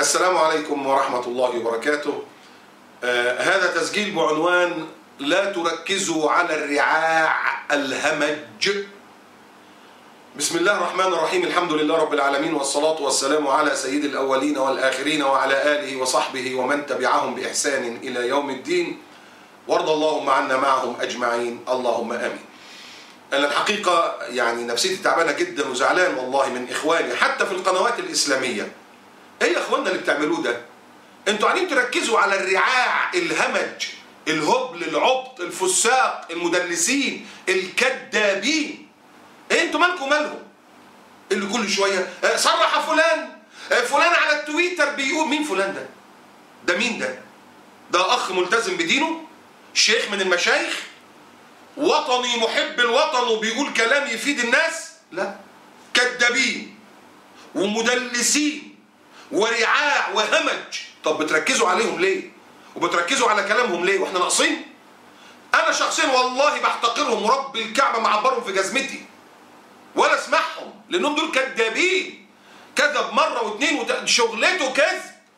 السلام عليكم ورحمة الله وبركاته. هذا تسجيل بعنوان لا تركزوا على الرعاع الهمج. بسم الله الرحمن الرحيم، الحمد لله رب العالمين، والصلاة والسلام على سيد الأولين والآخرين وعلى آله وصحبه ومن تبعهم بإحسان إلى يوم الدين، وارض اللهم عنا معهم أجمعين، اللهم آمين. أنا الحقيقة يعني نفسيتي تعبانة جدا وزعلان والله من إخواني حتى في القنوات الإسلامية. إيه يا إخواننا اللي بتعملوه ده؟ أنتوا قاعدين تركزوا على الرعاع الهمج، الهبل، العبط، الفساق، المدلسين، الكذابين. إيه أنتوا مالكم مالهم؟ اللي كل شوية صرح فلان على التويتر بيقول. مين فلان ده؟ ده مين ده؟ ده أخ ملتزم بدينه؟ شيخ من المشايخ؟ وطني محب الوطن وبيقول كلام يفيد الناس؟ لا، كذابين ومدلسين ورعاع وهمج. طب بتركزوا عليهم ليه؟ وبتركزوا على كلامهم ليه؟ واحنا ناقصين؟ انا شخصيا والله بحتقرهم ورب الكعبه معبرهم في جزمتي ولا اسمعهم، لانهم دول كذابين. كذب مره واثنين شغلته كذب.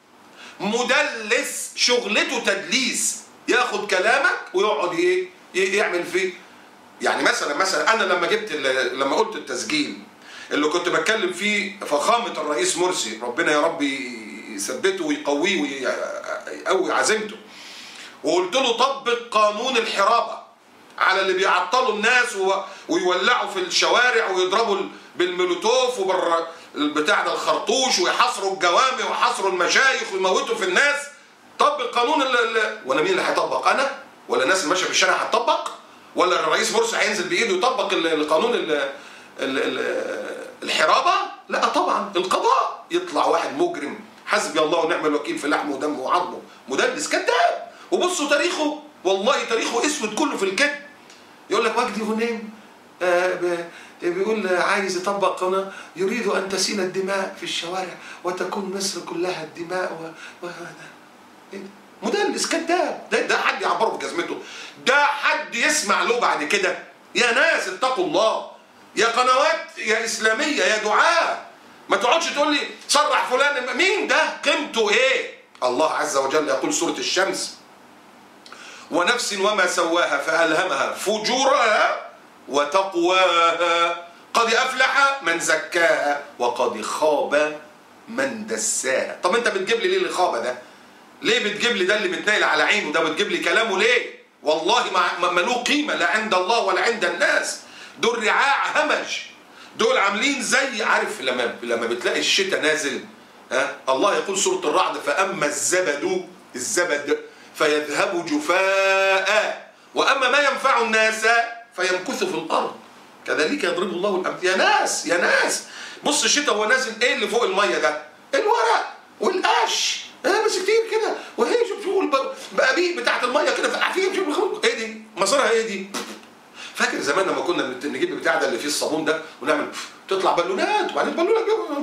مدلس شغلته تدليس، ياخد كلامك ويقعد يعمل فيه. يعني مثلا انا لما قلت التسجيل اللي كنت بتكلم فيه فخامه الرئيس مرسي، ربنا يا رب يثبته ويقويه ويقوي عزيمته، وقلت له طبق قانون الحرابه على اللي بيعطلوا الناس ويولعوا في الشوارع ويضربوا بالمولوتوف وبالبتاع ده الخرطوش ويحاصروا الجوامع ويحاصروا المشايخ ويموتوا في الناس. طبق قانون وانا مين اللي هيطبق؟ انا ولا الناس اللي ماشيه في الشارع هتطبق؟ ولا الرئيس مرسي هينزل بايده يطبق القانون الحرابه؟ لا طبعا، القضاء. يطلع واحد مجرم حسبي الله ونعم الوكيل في لحمه ودمه وعظمه، مدلس كذاب. وبصوا تاريخه، والله تاريخه اسود كله في الكذب. يقول لك وجدي غنيم بيقول عايز يطبق قانون يريد ان تسيل الدماء في الشوارع وتكون مصر كلها الدماء مدلس كذاب. ده حد يعبره بجزمته؟ ده حد يسمع له بعد كده؟ يا ناس اتقوا الله، يا قنوات يا اسلاميه يا دعاة، ما تقعدش تقول لي صرح فلان. مين ده؟ قيمته ايه؟ الله عز وجل يقول سوره الشمس: ونفس وما سواها فألهمها فجورها وتقواها قد أفلح من زكاها وقد خاب من دساها. طب انت بتجيب لي ليه اللي خاب ده؟ ليه بتجيب لي ده اللي بتنايل على عينه ده بتجيب لي كلامه ليه؟ والله ما له قيمة لا عند الله ولا عند الناس. دول رعاع همج، دول عاملين زي عارف لما بتلاقي الشتاء نازل، الله يقول سورة الرعد: فأما الزبد فيذهب جفاء وأما ما ينفع الناس فيمكث في الأرض كذلك يضرب الله الأمثال. يا ناس بص الشتاء هو نازل، ايه اللي فوق المية ده؟ الورق والقش، بس كتير كده، وهي شوف البقابيق بتاعت المية كده فيه. ايه دي؟ مصيرها ايه دي؟ فاكر زمان لما كنا نجيب البتاع ده اللي فيه الصابون ده ونعمل تطلع بالونات وبعدين بالونه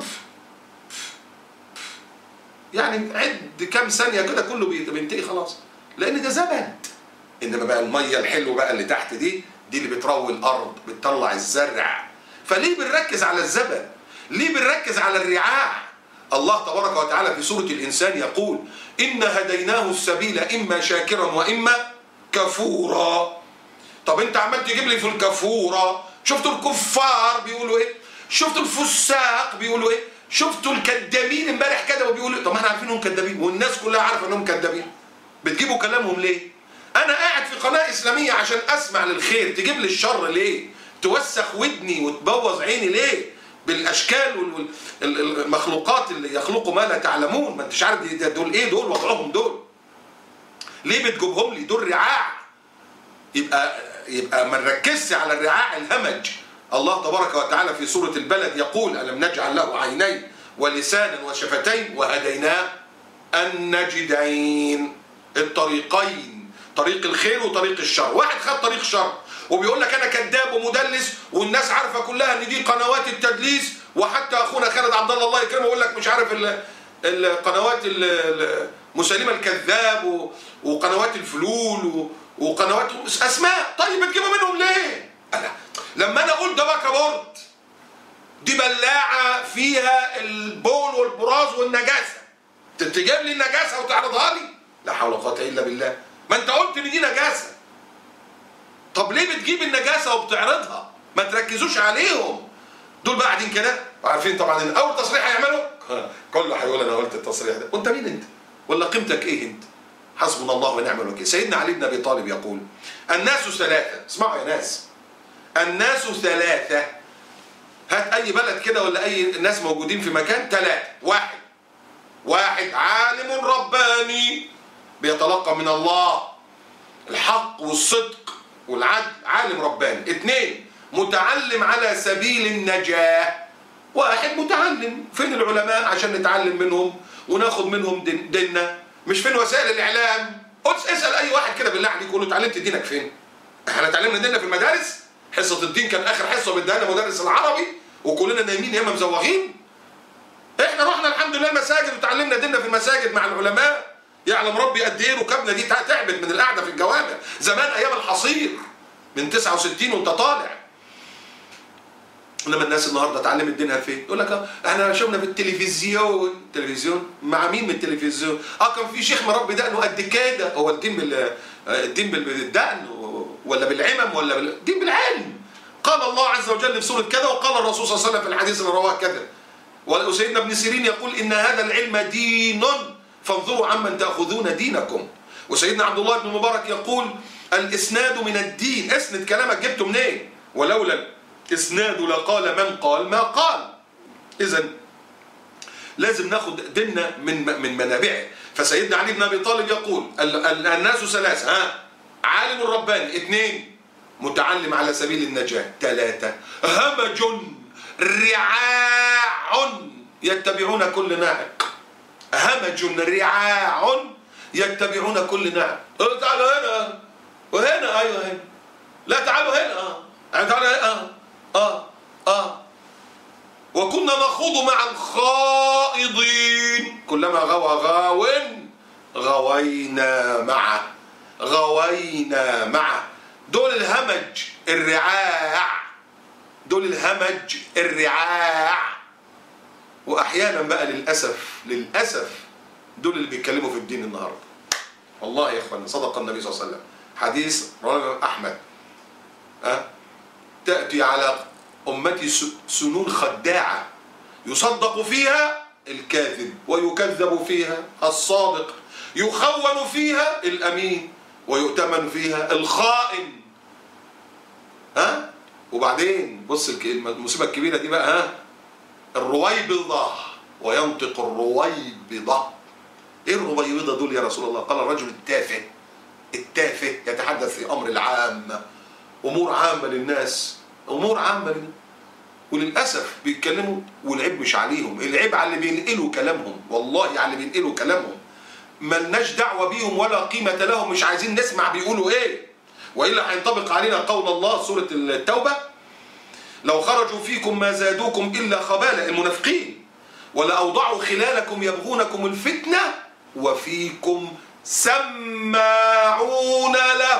يعني عد كام ثانيه كده كله بينتهي خلاص، لان ده زبد. انما بقى الميه الحلوه بقى اللي تحت دي اللي بتروي الارض بتطلع الزرع. فليه بنركز على الزبد؟ ليه بنركز على الرعاع؟ الله تبارك وتعالى في سوره الانسان يقول: ان هديناه السبيل اما شاكرا واما كفورا. طب انت عمال تجيب لي في الكفوره، شفتوا الكفار بيقولوا ايه؟ شفتوا الفساق بيقولوا ايه؟ شفتوا الكذابين امبارح كده وبيقولوا. طب ما احنا عارفين انهم كذابين والناس كلها عارفه انهم كذابين، بتجيبوا كلامهم ليه؟ انا قاعد في قناه اسلاميه عشان اسمع للخير، تجيب لي الشر ليه؟ توسخ ودني وتبوظ عيني ليه؟ بالاشكال والمخلوقات اللي يخلقوا ما لا تعلمون، ما انتش عارف دول ايه، دول وضعهم دول ليه بتجيبهم لي؟ دول رعاع. يبقى ما نركزش على الرعاع الهمج. الله تبارك وتعالى في سورة البلد يقول: ألم نجعل له عينين ولسانا وشفتين وهديناه النجدين. الطريقين، طريق الخير وطريق الشر. واحد خد طريق شر وبيقول لك أنا كذاب ومدلس والناس عارفة كلها إن دي قنوات التدليس، وحتى أخونا خالد عبد الله يكرمه يقول لك مش عارف القنوات مسلمة الكذاب وقنوات الفلول وقنوات اسماء. طيب بتجيبوا منهم ليه؟ لما انا اقول ده باكابورت، دي بلاعه فيها البول والبراز والنجاسه، تجيب لي النجاسه وتعرضها لي؟ لا حول ولا قوه الا بالله. ما انت قلت ان دي نجاسه. طب ليه بتجيب النجاسه وبتعرضها؟ ما تركزوش عليهم. دول بقى قاعدين كده وعارفين طبعا ان اول تصريح هيعملوا كله هيقول انا قلت التصريح ده. وانت مين انت؟ ولا قيمتك ايه انت؟ حسبنا الله ونعم الوكيل. سيدنا علي بن ابي طالب يقول: الناس ثلاثه. اسمعوا يا ناس، الناس ثلاثه. هات اي بلد كده ولا اي ناس موجودين في مكان، ثلاثه. واحد عالم رباني بيتلقى من الله الحق والصدق والعدل، عالم رباني. اثنين متعلم على سبيل النجاة. واحد متعلم. فين العلماء عشان نتعلم منهم وناخد منهم ديننا؟ مش فين وسائل الاعلام؟ اسال اي واحد كده بالله عليك، قول له اتعلمت دينك فين؟ احنا اتعلمنا ديننا في المدارس؟ حصه الدين كان اخر حصه بيديها لنا مدرس العربي وكلنا نايمين يا اما مزوغين. احنا رحنا الحمد لله المساجد وتعلمنا ديننا في المساجد مع العلماء. يعلم ربي قد ايه ركبنا دي تعبت من القعده في الجوامع زمان ايام الحصير من 69 وانت طالع. انما الناس النهارده اتعلمت دينها فين؟ يقول لك احنا شفنا في التلفزيون. تلفزيون مع مين من التلفزيون؟ كان في شيخ مربي دقنه قد كده. هو الدين بالدقن ولا بالعمم ولا الدين بالعلم؟ قال الله عز وجل في سوره كذا، وقال الرسول صلى الله عليه وسلم في الحديث اللي رواه كذا. وسيدنا ابن سيرين يقول ان هذا العلم دين فانظروا عمن تاخذون دينكم. وسيدنا عبد الله بن المبارك يقول الاسناد من الدين. اسند كلامك جبته منين؟ ولولا الاسناد لقال من قال ما قال. اذا لازم ناخد ديننا من منابعه. فسيدنا علي بن ابي طالب يقول الناس ثلاثه: عالم رباني. اثنين متعلم على سبيل النجاه. ثلاثه همج رعاع يتبعون كل ناعق. همج رعاع يتبعون كل ناعق. تعالوا هنا وهنا. ايوه هنا. لا تعالوا هنا. تعالوا هنا. وكنا نخوض مع الخائضين كلما غوى غوينا معه. دول الهمج الرعاع. واحيانا بقى للاسف دول اللي بيتكلموا في الدين النهارده. والله يا اخوانا صدق النبي صلى الله عليه وسلم. حديث رواه احمد: تاتي على امتي سنون خداعه يصدق فيها الكاذب ويكذب فيها الصادق، يخون فيها الامين ويؤتمن فيها الخائن. وبعدين بص المصيبه الكبيره دي بقى. الرويبضه وينطق الرويبضه. ايه الرويبضه دول يا رسول الله؟ قال الرجل التافه يتحدث في امر العام، امور عامه للناس، وللاسف بيتكلموا والعيب مش عليهم، العيب على اللي بينقلوا كلامهم. والله على اللي بينقلوا كلامهم ملناش دعوه بيهم ولا قيمه لهم. مش عايزين نسمع بيقولوا ايه، والا هينطبق علينا قول الله سوره التوبه: لو خرجوا فيكم ما زادوكم الا خبالا. المنافقين: ولاوضعوا خلالكم يبغونكم الفتنه وفيكم سماعون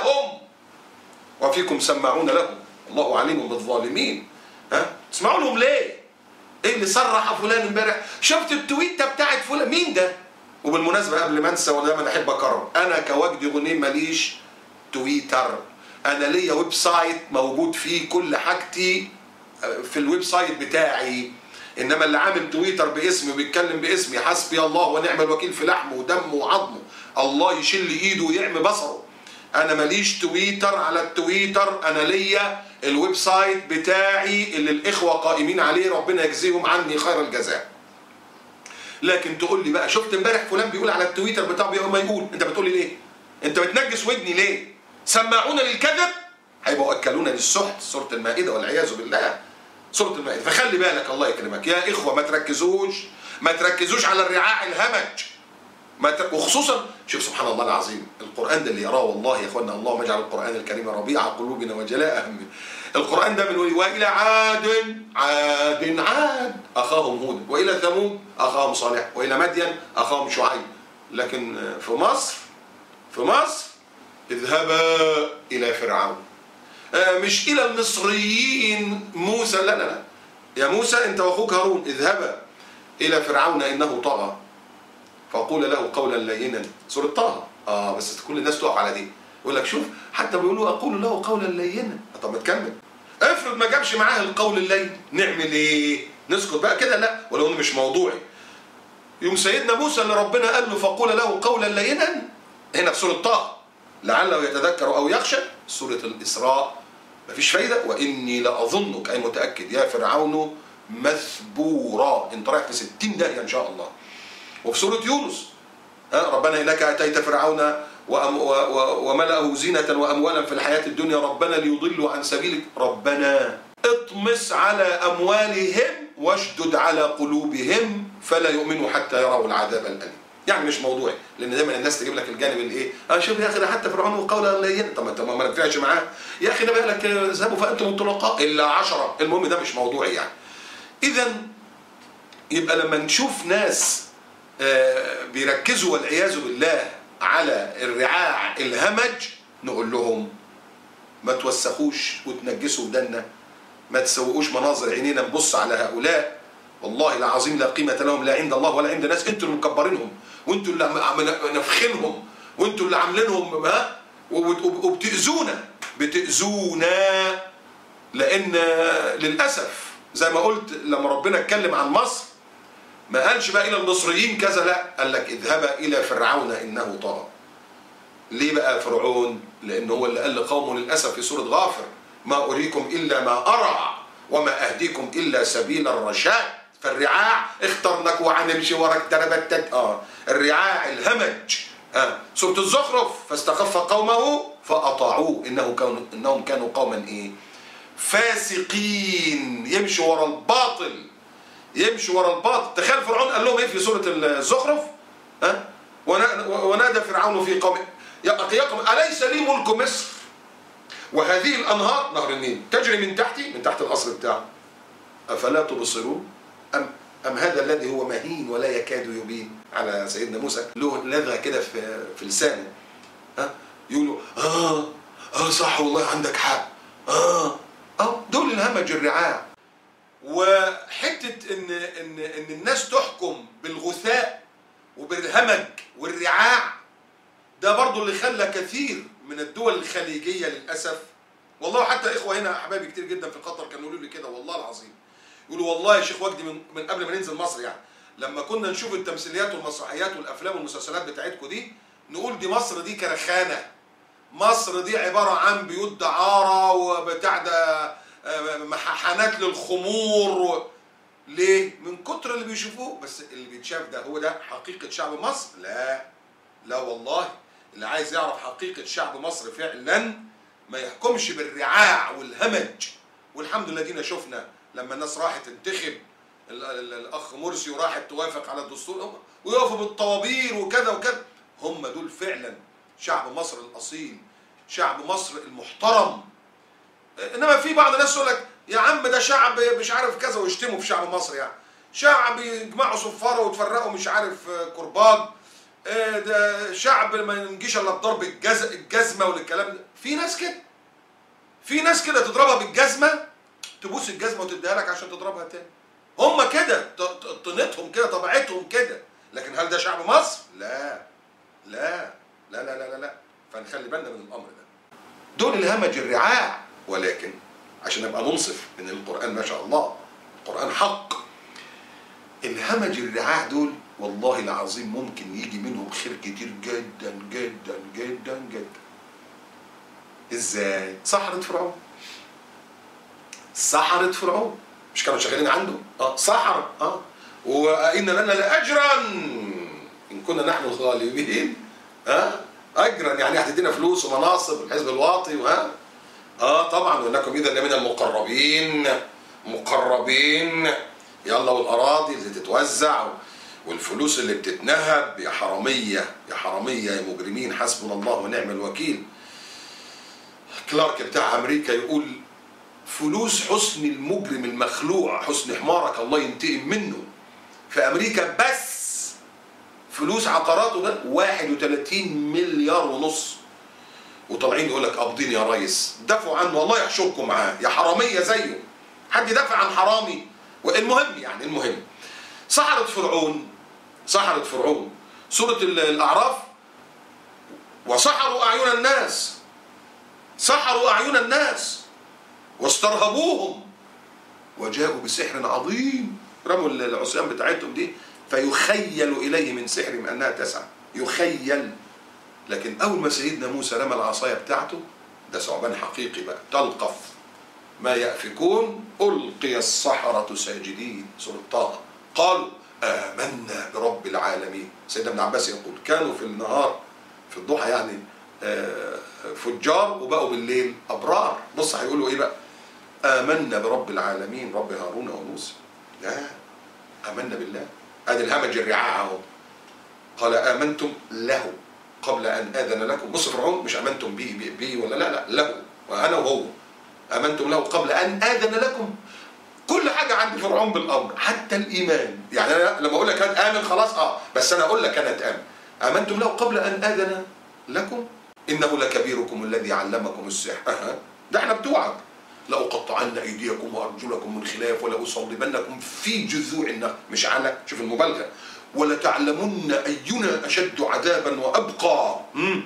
لهم. الله عليم بالظالمين. تسمعوا لهم ليه؟ ايه اللي صرح فلان امبارح؟ شفت التويته بتاعت فلان؟ مين ده؟ وبالمناسبه قبل ما انسى ودايما احب اكرر، انا كوجدي غنيم ماليش تويتر. انا ليا ويب سايت موجود فيه كل حاجتي في الويب سايت بتاعي. انما اللي عامل تويتر باسمي وبيتكلم باسمي حسبي الله ونعم الوكيل في لحمه ودمه وعظمه، الله يشل ايده ويعمي بصره. انا ماليش تويتر. على التويتر انا ليا الويب سايت بتاعي اللي الاخوه قائمين عليه، ربنا يجزيهم عني خير الجزاء. لكن تقول لي بقى شفت امبارح فلان بيقول على التويتر بتاعه ما يقول، انت بتقول لي ليه؟ انت بتنجس ودني ليه؟ سماعون للكذب هيبقوا اكلون للسحت. سوره المائده والعياذ بالله. سوره المائده. فخلي بالك الله يكرمك يا اخوه، ما تركزوش على الرعاع الهمج. وخصوصا شوف سبحان الله العظيم، القرآن ده اللي يراه والله يا اخوانا، اللهم اجعل القرآن الكريم ربيع قلوبنا وجلاء همنا. القرآن ده من وإلى عاد أخاهم هود، وإلى ثمود أخاهم صالح، وإلى مدين أخاهم شعيب. لكن في مصر اذهبا إلى فرعون. مش إلى المصريين موسى، لا يا موسى أنت وأخوك هارون اذهبا إلى فرعون إنه طغى فقول له قولا لينا. سورة طه. بس كل الناس تقف على دي، يقول لك شوف حتى بيقولوا اقول له قولا لينا. طب ما تكمل. افرض ما جابش معاه القول اللين، نعمل ايه؟ نسكت بقى كده؟ لا، ولو انه مش موضوعي. يوم سيدنا موسى اللي ربنا قال له فقول له قولا لينا، هنا في سورة طه، لعله يتذكر او يخشى. سورة الاسراء مفيش فايده. واني لاظنك، اي متاكد يا فرعون مثبورا، انت رايح في 60 داهيه ان شاء الله. وفي سورة يونس ربنا انك اتيت فرعون وملأه زينة واموالا في الحياة الدنيا ربنا ليضلوا عن سبيلك ربنا اطمس على اموالهم واشدد على قلوبهم فلا يؤمنوا حتى يروا العذاب الأليم. يعني مش موضوعي، لان دايما الناس تجيب لك الجانب الايه، شوف يا اخي ده حتى فرعون وقولا لينا. طب ما نفعش معاه يا اخي، ده بقى لك اذهبوا فانتم الطلقاء الا 10. المهم ده مش موضوعي يعني. اذا يبقى لما نشوف ناس بيركزوا والعياذ بالله على الرعاع الهمج، نقول لهم ما توسخوش وتنجسوا ودنا، ما تسوقوش مناظر عينينا نبص على هؤلاء، والله العظيم لا قيمة لهم لا عند الله ولا عند الناس. انتوا اللي مكبرينهم، وانتوا اللي نفخينهم، وانتوا اللي عاملينهم وبتأذونا لان للأسف زي ما قلت لما ربنا اتكلم عن مصر ما قالش بقى الى المصريين كذا، لا، قال لك اذهبا الى فرعون انه طغى. ليه بقى فرعون؟ لان هو اللي قال لقومه للاسف في سوره غافر ما اريكم الا ما ارى وما اهديكم الا سبيل الرشاد. فالرعاع اخترنك وعنمشي وراك تربتت الرعاع الهمج. سوره الزخرف فاستخف قومه فاطاعوه انهم كانوا قوما ايه؟ فاسقين، يمشوا ورا الباطل. تخيل فرعون قال لهم ايه في سورة الزخرف؟ ونادى فرعون في قومه يا قوم أليس لي ملك مصر وهذه الأنهار نهر النيل تجري من تحت القصر بتاعه أفلا تبصرون؟ أم هذا الذي هو مهين ولا يكاد يبين. على سيدنا موسى له لذة كده في لسانه، يقولوا صح والله عندك حق. دول الهمج الرعاع. وحته ان الناس تحكم بالغثاء وبالهمج والرعاع، ده برضو اللي خلى كثير من الدول الخليجيه للاسف، والله حتى اخوه هنا احبابي كتير جدا في قطر كانوا يقولوا لي كده والله العظيم، يقولوا والله يا شيخ وجدي من قبل ما ننزل مصر يعني، لما كنا نشوف التمثيليات والمسرحيات والافلام والمسلسلات بتاعتكم دي نقول دي مصر دي كرخانه، مصر دي عباره عن بيوت دعاره وبتاع ده محاحنات للخمور. ليه؟ من كتر اللي بيشوفوه. بس اللي بيتشاف ده هو ده حقيقة شعب مصر؟ لا والله، اللي عايز يعرف حقيقة شعب مصر فعلا ما يحكمش بالرعاع والهمج. والحمد لله دينا شفنا لما الناس راحت تنتخب الأخ مرسي وراحت توافق على الدستور ويقفوا بالطوابير وكذا وكذا، هم دول فعلا شعب مصر الأصيل، شعب مصر المحترم. انما في بعض الناس يقول لك يا عم ده شعب مش عارف كذا ويشتموا في شعب مصر، يعني شعب يجمعوا صفاره وتفرقوا مش عارف كرباج، ده شعب ما ينجيش الا بضرب الجزمه والكلام ده. في ناس كده تضربها بالجزمه تبوس الجزمه وتديها لك عشان تضربها تاني. هم كده طينتهم كده طبيعتهم كده. لكن هل ده شعب مصر؟ لا لا لا لا لا لا. فنخلي بالنا من الامر ده. دول الهمج الرعاع. ولكن عشان ابقى منصف ان القرآن ما شاء الله القرآن حق، الهمج الرعاع دول والله العظيم ممكن يجي منهم خير كتير جدا جدا جدا جدا. ازاي؟ سحرة فرعون مش كانوا شغالين عنده؟ سحرة. وإن لنا لأجرا إن كنا نحن الغالبين. أجرا يعني هتدينا فلوس ومناصب والحزب الواطي طبعا وانكم اذا لمن مقربين. يلا والاراضي اللي تتوزع والفلوس اللي بتتنهب، يا حراميه يا مجرمين حسبنا الله ونعم الوكيل. كلارك بتاع امريكا يقول فلوس حسن المجرم المخلوع، حسن حمارك الله ينتقم منه، في امريكا بس فلوس عقاراته ده 31 مليار ونص. وطالعين يقول لك قابضين يا ريس، دافعوا عنه الله يحشركم معاه يا حراميه زيه. حد يدافع عن حرامي؟ المهم سحرة فرعون سورة الأعراف: وسحروا أعين الناس، سحروا أعين الناس واسترهبوهم وجاءوا بسحر عظيم. رموا العصيان بتاعتهم دي فيخيل إليه من سحرهم أنها تسعى، يخيل. لكن أول ما سيدنا موسى رمى العصاية بتاعته، ده ثعبان حقيقي بقى، تلقف ما يأفكون، ألقي السحرة ساجدين. سورة طه: قالوا آمنا برب العالمين. سيدنا ابن عباس يقول: كانوا في النهار في الضحى يعني فجار، وبقوا بالليل أبرار. بص هيقولوا إيه بقى: آمنا برب العالمين، رب هارون وموسى. لا، آمنا بالله. ادي الهمج الرعاع اهو. قال آمنتم له قبل أن آذن لكم. بص فرعون مش آمنتم بي ولا لا، له، وأنا وهو. آمنتم له قبل أن آذن لكم. كل حاجة عند فرعون بالأمر، حتى الإيمان. يعني أنا لما أقول لك أنا آمن خلاص، بس أنا أقول لك أنا أتآمن. آمنتم له قبل أن آذن لكم إنه لكبيركم الذي علمكم السحر. ده احنا بتوعك: لأقطعن أيديكم وأرجلكم من خلاف ولأصلبنكم في جذوع النخل. مش على، شوف المبالغة: ولتعلمن أينا أشد عذابا وأبقى.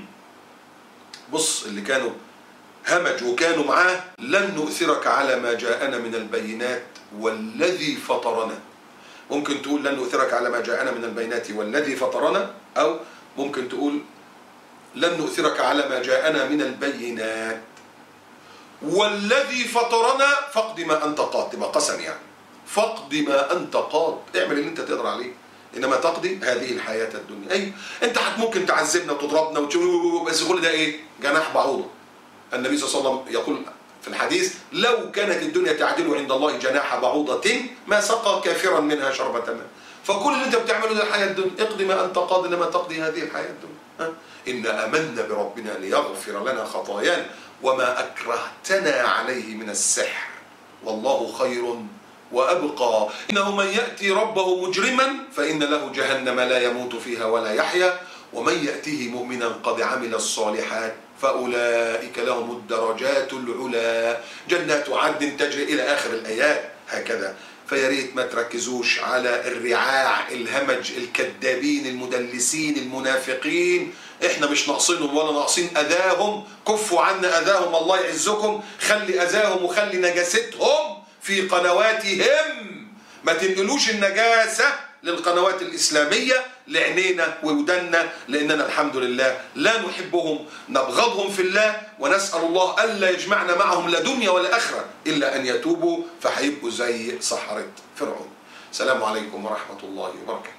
بص اللي كانوا همج وكانوا معاه: لن نؤثرك على ما جاءنا من البينات والذي فطرنا. ممكن تقول لن نؤثرك على ما جاءنا من البينات والذي فطرنا، أو ممكن تقول لن نؤثرك على ما جاءنا من البينات والذي فطرنا فاقض ما أنت قاض. تبقى قسم يعني، فاقض ما أنت قاض، اعمل اللي أنت تقدر عليه، إنما تقضي هذه الحياة الدنيا. أي أنت ممكن تعذبنا وتضربنا بس كل ده إيه؟ جناح بعوضة. النبي صلى الله عليه وسلم يقول في الحديث: لو كانت الدنيا تعدل عند الله جناح بعوضة ما سقى كافرا منها شربة ماء. فكل اللي أنت بتعمله ده الحياة الدنيا، اقضي ما أنت قاض، إنما تقضي هذه الحياة الدنيا. إن آمنا بربنا ليغفر لنا خطايانا وما أكرهتنا عليه من السحر والله خير وأبقى. إنه من يأتي ربه مجرما فإن له جهنم لا يموت فيها ولا يحيا ومن يأته مؤمنا قد عمل الصالحات فأولئك لهم الدرجات العلى جنات عدن تجري إلى آخر الآيات هكذا. فيا ريت ما تركزوش على الرعاع الهمج الكذابين المدلسين المنافقين. احنا مش ناقصينهم ولا ناقصين اذاهم. كفوا عنا اذاهم الله يعزكم. خلي اذاهم وخلي نجاستهم في قنواتهم. ما تنقلوش النجاسة للقنوات الإسلامية لعينينا وودنا، لأننا الحمد لله لا نحبهم، نبغضهم في الله، ونسأل الله ألا يجمعنا معهم لا دنيا ولا آخرة إلا أن يتوبوا، فهيبقوا زي سحرة فرعون. السلام عليكم ورحمة الله وبركاته.